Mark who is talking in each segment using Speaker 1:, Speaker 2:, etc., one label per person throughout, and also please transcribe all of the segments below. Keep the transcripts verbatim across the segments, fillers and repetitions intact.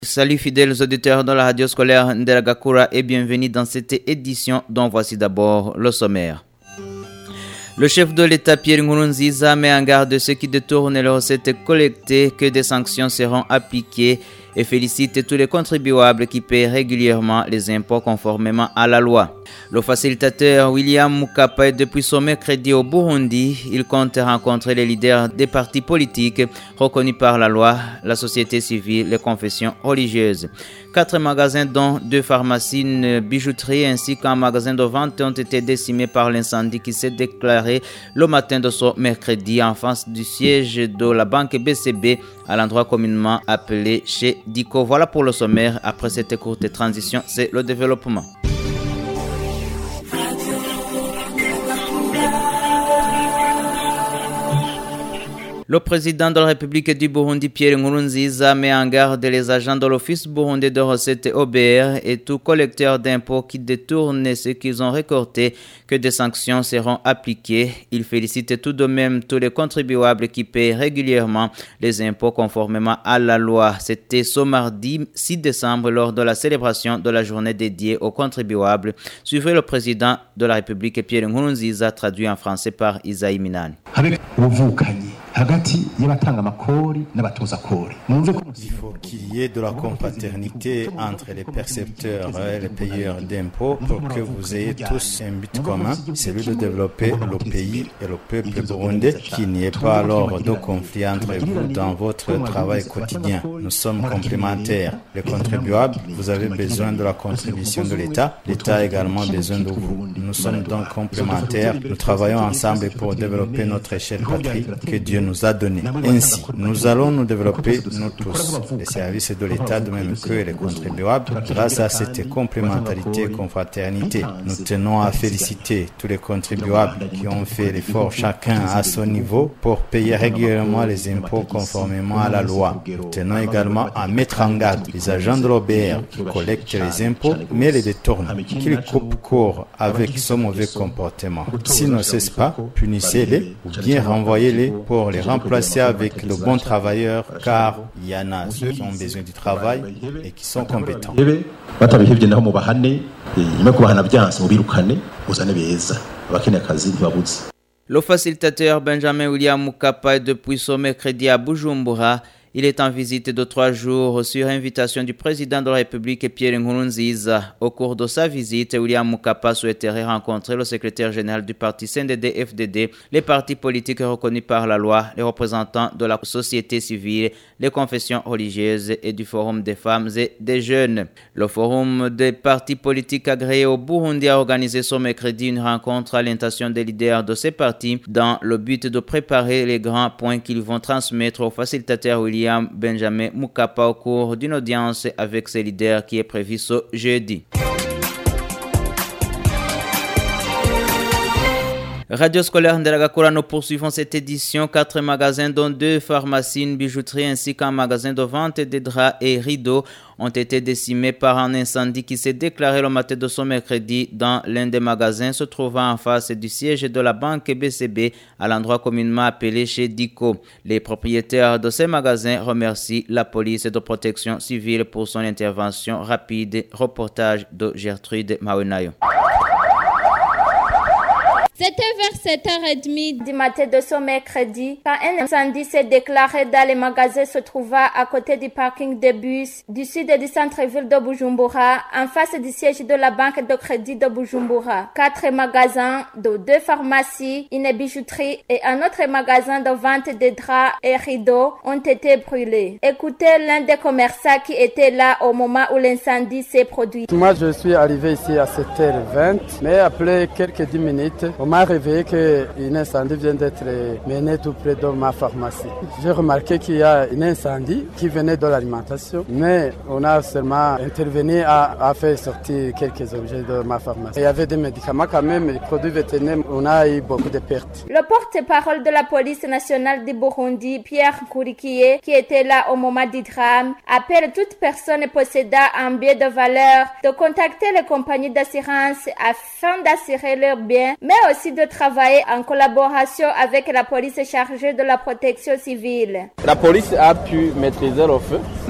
Speaker 1: Salut fidèles auditeurs de la radio scolaire Nderagakura et bienvenue dans cette édition dont voici d'abord le sommaire. Le chef de l'État Pierre Nkurunziza met en garde ceux qui détournent les recettes collectées que des sanctions seront appliquées et félicite tous les contribuables qui paient régulièrement les impôts conformément à la loi. Le facilitateur William Mukapa est depuis son mercredi au Burundi. Il compte rencontrer les leaders des partis politiques reconnus par la loi, la société civile, les confessions religieuses. Quatre magasins dont deux pharmacies, une bijouterie ainsi qu'un magasin de vente ont été décimés par l'incendie qui s'est déclaré le matin de ce mercredi en face du siège de la banque B C B à l'endroit communément appelé chez Diko. Voilà pour le sommaire. Après cette courte transition, c'est le développement. Le président de la République du Burundi, Pierre Nkurunziza, met en garde les agents de l'Office burundais de recettes O B R et tout collecteur d'impôts qui détournent ce qu'ils ont récolté que des sanctions seront appliquées. Il félicite tout de même tous les contribuables qui paient régulièrement les impôts conformément à la loi. C'était ce mardi six décembre lors de la célébration de la journée dédiée aux contribuables. Suivez le président de la République, Pierre Nkurunziza, traduit en français par Isaïe Minani.
Speaker 2: Il faut qu'il y ait de la confraternité entre les percepteurs et les payeurs d'impôts pour que vous ayez tous un but commun, celui de développer le pays et le peuple burundais, qu'il n'y ait pas alors de conflit entre vous dans votre travail quotidien. Nous sommes complémentaires. Les contribuables, vous avez besoin de la contribution de l'État, l'État a également besoin de vous. Nous sommes donc complémentaires. Nous travaillons ensemble pour développer notre échelle patrie que Dieu nous a donnée. Ainsi, nous allons nous développer, nous tous, les services de l'État de même que les contribuables, grâce à cette complémentarité et confraternité. Nous tenons à féliciter tous les contribuables qui ont fait l'effort chacun à son niveau pour payer régulièrement les impôts conformément à la loi. Nous tenons également à mettre en garde les agents de l'O B R qui collectent les impôts mais les détournent, qu'ils coupent court avec ce mauvais comportement. S'ils ne cessent pas, punissez-les ou bien renvoyez-les pour les remplacer avec le bon travailleur, car il y en a ceux qui ont besoin du travail et qui sont compétents.
Speaker 1: Le facilitateur Benjamin William Mukapa est depuis ce mercredi à Bujumbura. Il est en visite de trois jours sur invitation du président de la République Pierre Nkurunziza. Au cours de sa visite, William Mukapa souhaiterait rencontrer le secrétaire général du parti C N D D F D D, les partis politiques reconnus par la loi, les représentants de la société civile, les confessions religieuses et du Forum des femmes et des jeunes. Le Forum des partis politiques agréés au Burundi a organisé ce mercredi une rencontre à l'intention des leaders de ces partis dans le but de préparer les grands points qu'ils vont transmettre au facilitateur William Benjamin Mukapa au cours d'une audience avec ses leaders qui est prévue ce jeudi. Radio scolaire Nderagakura, nous poursuivons cette édition. Quatre magasins dont deux pharmacies, une bijouterie ainsi qu'un magasin de vente de draps et rideaux ont été décimés par un incendie qui s'est déclaré le matin de ce mercredi dans l'un des magasins se trouvant en face du siège de la banque B C B à l'endroit communément appelé chez Diko. Les propriétaires de ces magasins remercient la police de protection civile pour son intervention rapide. Reportage de Gertrude Mawenayo.
Speaker 3: C'était vers sept heures trente du matin de ce mercredi quand un incendie s'est déclaré dans les magasins se trouvant à côté du parking de bus du sud du centre-ville de Bujumbura, en face du siège de la banque de crédit de Bujumbura. Quatre magasins, de deux pharmacies, une bijouterie et un autre magasin de vente de draps et rideaux ont été brûlés. Écoutez l'un des commerçants qui était là au moment où l'incendie s'est produit.
Speaker 4: Moi, je suis arrivé ici à sept heures vingt, mais après quelques dix minutes, on m'a réveillé qu'un incendie vient d'être mené tout près de ma pharmacie. J'ai remarqué qu'il y a un incendie qui venait de l'alimentation, mais on a seulement intervenu à, à faire sortir quelques objets de ma pharmacie. Il y avait des médicaments quand même, des produits vétérinaires, on a eu beaucoup de pertes.
Speaker 3: Le porte-parole de la police nationale du Burundi, Pierre Nkurikiye, qui était là au moment du drame, appelle toute personne possédant un bien de valeur de contacter les compagnies d'assurance afin d'assurer leurs biens, mais aussi de travailler en collaboration avec la police chargée de la protection civile.
Speaker 5: La police a pu maîtriser le feu.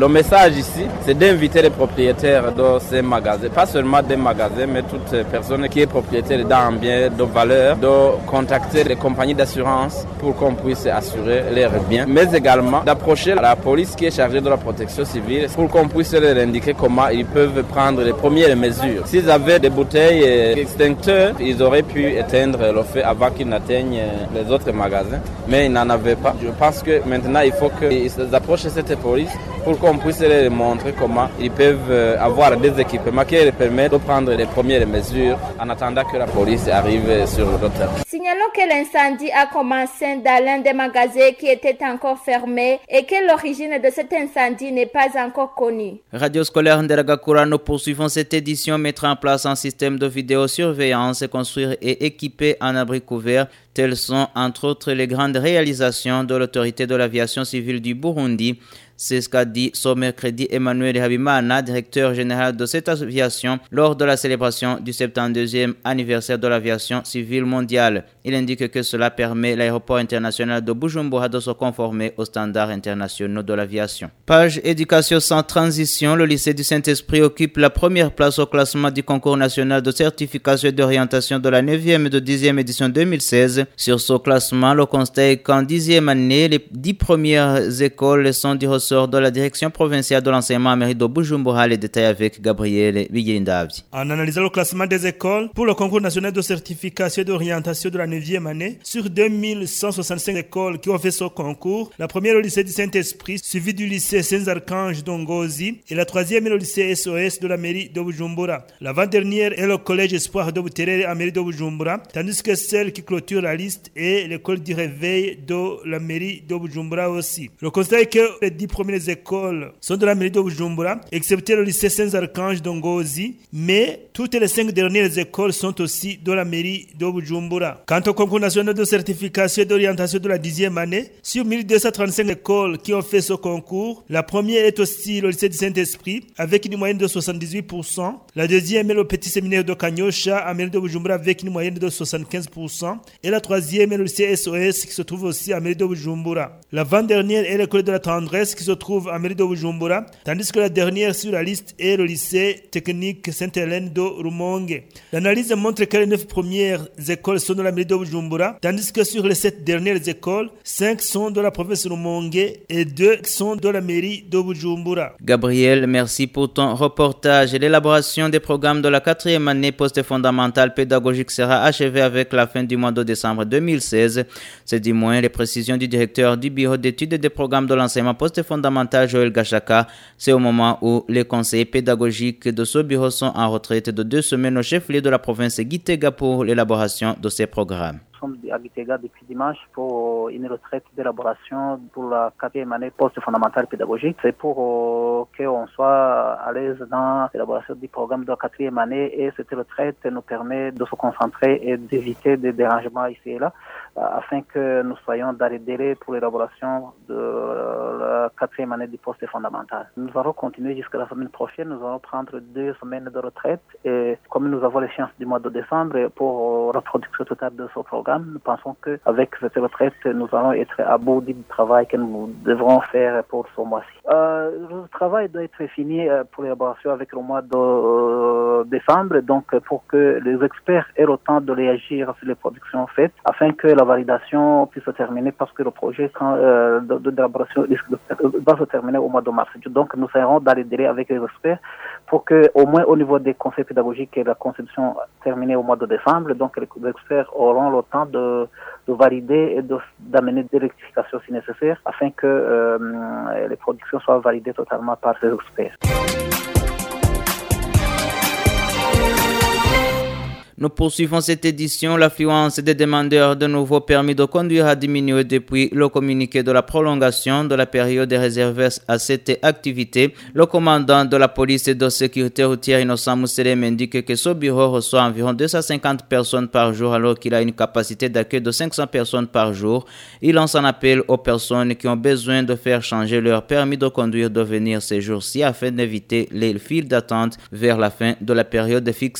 Speaker 5: Le message ici, c'est d'inviter les propriétaires de ces magasins, pas seulement des magasins, mais toute personne qui est propriétaire d'un bien de valeur, de contacter les compagnies d'assurance pour qu'on puisse assurer leurs biens, mais également d'approcher la police qui est chargée de la protection civile pour qu'on puisse leur indiquer comment ils peuvent prendre les premières mesures. S'ils avaient des bouteilles extincteurs, ils auraient pu éteindre le feu avant qu'ils n'atteignent les autres magasins, mais ils n'en avaient pas. Je pense que maintenant il faut qu'ils approchent cette police pour qu'on puisse leur montrer comment ils peuvent avoir des équipements qui leur permettent de prendre les premières mesures en attendant que la police arrive sur le terrain.
Speaker 3: Signalons que l'incendie a commencé dans l'un des magasins qui était encore fermé et que l'origine de cet incendie n'est pas encore connue.
Speaker 1: Radio scolaire Nderagakura, nous poursuivons cette édition, mettre en place un système de vidéosurveillance, construire et équiper un abri couvert. Telles sont entre autres les grandes réalisations de l'autorité de l'aviation civile du Burundi. C'est ce qu'a dit ce mercredi Emmanuel Habimana, directeur général de cette aviation, lors de la célébration du soixante-deuxième anniversaire de l'aviation civile mondiale. Il indique que cela permet l'aéroport international de Bujumbura de se conformer aux standards internationaux de l'aviation. Page éducation sans transition, le lycée du Saint-Esprit occupe la première place au classement du concours national de certification et d'orientation de la neuvième et de dixième édition deux mille seize. Sur ce classement, le constat est qu'en dixième année, les dix premières écoles sont du ressort de la direction provinciale de l'enseignement à mairie de Bujumbura. Les détails avec Gabriel Bigindavdi.
Speaker 6: En analysant le classement des écoles pour le concours national de certification et d'orientation de la neuvième année, sur deux mille cent soixante-cinq écoles qui ont fait ce concours, la première est le lycée du Saint-Esprit, suivi du lycée Saint-Archange d'Ongozi, et la troisième est le lycée S O S de la mairie de Bujumbura. L'avant-dernière est le collège Espoir de Buterere à mairie de Bujumbura, tandis que celle qui clôture la liste est l'école du réveil de la mairie de Bujumbura aussi. Le constat est que les dix premières écoles sont de la mairie de Bujumbura, excepté le lycée Saint-Archange d'Ongozi, mais toutes les cinq dernières écoles sont aussi de la mairie de Bujumbura. Quant au concours national de certification et d'orientation de la dixième année, sur mille deux cent trente-cinq écoles qui ont fait ce concours, la première est aussi le lycée du Saint-Esprit, avec une moyenne de soixante-dix-huit pour cent. La deuxième est le petit séminaire de Kanyosha, à mairie de Bujumbura, avec une moyenne de soixante-quinze pour cent. Et la troisième est le lycée S O S, qui se trouve aussi à mairie de Bujumbura. L'avant-dernière est l'école de la tendresse, qui se trouve à mairie de Bujumbura, tandis que la dernière sur la liste est le lycée technique Sainte-Hélène de Rumonge. L'analyse montre que les neuf premières écoles sont de la mairie de Bujumbura, tandis que sur les sept dernières écoles, cinq sont de la province de Rumonge et deux sont de la mairie de Bujumbura.
Speaker 1: Gabriel, merci pour ton reportage. L'élaboration des programmes de la quatrième année post-fondamentale pédagogique sera achevée avec la fin du mois de décembre deux mille seize. C'est du moins les précisions du directeur du bureau d'études et des programmes de l'enseignement post-fondamental, Joël Gachaka. C'est au moment où les conseillers pédagogiques de ce bureau sont en retraite de deux semaines au chef-lieu de la province Gitega pour l'élaboration de ces programmes.
Speaker 7: Nous sommes à Gitega depuis dimanche pour une retraite d'élaboration pour la quatrième année post-fondamentale pédagogique. C'est pour euh, qu'on soit à l'aise dans l'élaboration du programme de la quatrième année, et cette retraite nous permet de se concentrer et d'éviter des dérangements ici et là, afin que nous soyons dans les délais pour l'élaboration de la quatrième année du poste fondamental. Nous allons continuer jusqu'à la semaine prochaine. Nous allons prendre deux semaines de retraite, et comme nous avons l'échéance du mois de décembre pour la production totale de ce programme, nous pensons qu'avec cette retraite, nous allons être à bout du travail que nous devrons faire pour ce mois-ci. Euh, le travail doit être fini pour l'élaboration avec le mois de euh, décembre, donc pour que les experts aient le temps de réagir sur les productions faites, afin que la validation puisse se terminer, parce que le projet quand, euh, de, de l'élaboration va se terminer au mois de mars. Donc nous serons dans les délais avec les experts pour que, au moins au niveau des conseils pédagogiques, et la conception terminée au mois de décembre, donc les experts auront le temps de, de valider et de, d'amener des rectifications si nécessaire, afin que euh, les productions soient validées totalement par ces experts.
Speaker 1: Nous poursuivons cette édition. L'affluence des demandeurs de nouveaux permis de conduire a diminué depuis le communiqué de la prolongation de la période réservée à cette activité. Le commandant de la police et de sécurité routière, Innocent Mousselem, indique que ce bureau reçoit environ deux cent cinquante personnes par jour, alors qu'il a une capacité d'accueil de cinq cents personnes par jour. Il lance un appel aux personnes qui ont besoin de faire changer leur permis de conduire de venir ces jours-ci, afin d'éviter les files d'attente vers la fin de la période fixée.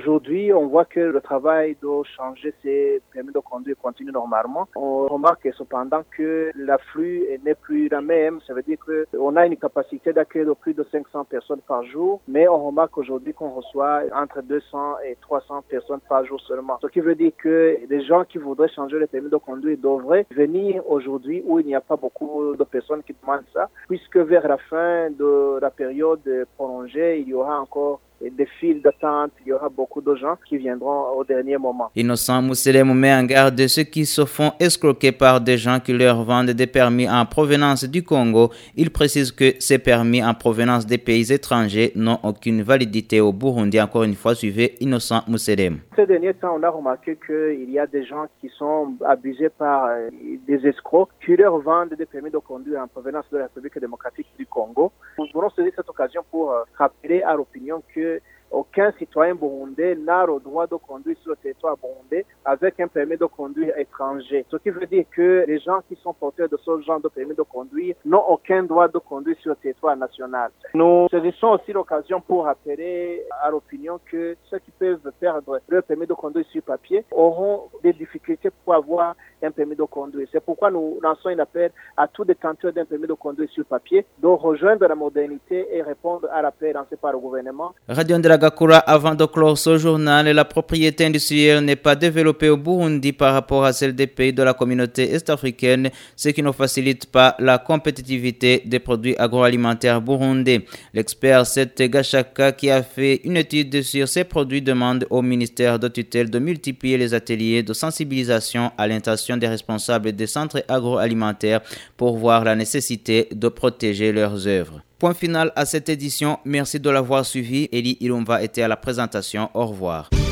Speaker 7: Aujourd'hui, on voit que le travail de changer ces permis de conduire continue normalement. On remarque cependant que l'afflux n'est plus la même. Ça veut dire qu'on a une capacité d'accueil de plus de cinq cents personnes par jour, mais on remarque aujourd'hui qu'on reçoit entre deux cents et trois cents personnes par jour seulement. Ce qui veut dire que les gens qui voudraient changer le permis de conduire devraient venir aujourd'hui où il n'y a pas beaucoup de personnes qui demandent ça, puisque vers la fin de la période prolongée, il y aura encore des files d'attente, il y aura beaucoup de gens qui viendront au dernier moment.
Speaker 1: Innocent Mousselem met en garde ceux qui se font escroquer par des gens qui leur vendent des permis en provenance du Congo. Il précise que ces permis en provenance des pays étrangers n'ont aucune validité au Burundi. Encore une fois, suivez Innocent Mousselem.
Speaker 7: Ces derniers temps, on a remarqué qu'il y a des gens qui sont abusés par des escrocs qui leur vendent des permis de conduire en provenance de la République démocratique du Congo. Nous voulons saisir cette occasion pour rappeler à l'opinion que aucun citoyen burundais n'a le droit de conduire sur le territoire burundais avec un permis de conduire étranger. Ce qui veut dire que les gens qui sont porteurs de ce genre de permis de conduire n'ont aucun droit de conduire sur le territoire national. Nous saisissons aussi l'occasion pour rappeler à l'opinion que ceux qui peuvent perdre leur permis de conduire sur papier auront des difficultés pour avoir un permis de conduire. C'est pourquoi nous lançons un appel à tous détenteurs d'un permis de conduire sur papier de rejoindre la modernité et répondre à l'appel lancé par le gouvernement.
Speaker 1: Radio Nderagakura, avant de clore ce journal, la propriété industrielle n'est pas développée au Burundi par rapport à celle des pays de la communauté est-africaine, ce qui ne facilite pas la compétitivité des produits agroalimentaires burundais. L'expert Seth Gashaka, qui a fait une étude sur ces produits, demande au ministère de tutelle de multiplier les ateliers de sensibilisation à l'intention des responsables des centres agroalimentaires pour voir la nécessité de protéger leurs œuvres. Point final à cette édition. Merci de l'avoir suivi. Eli Ilumva était à la présentation. Au revoir.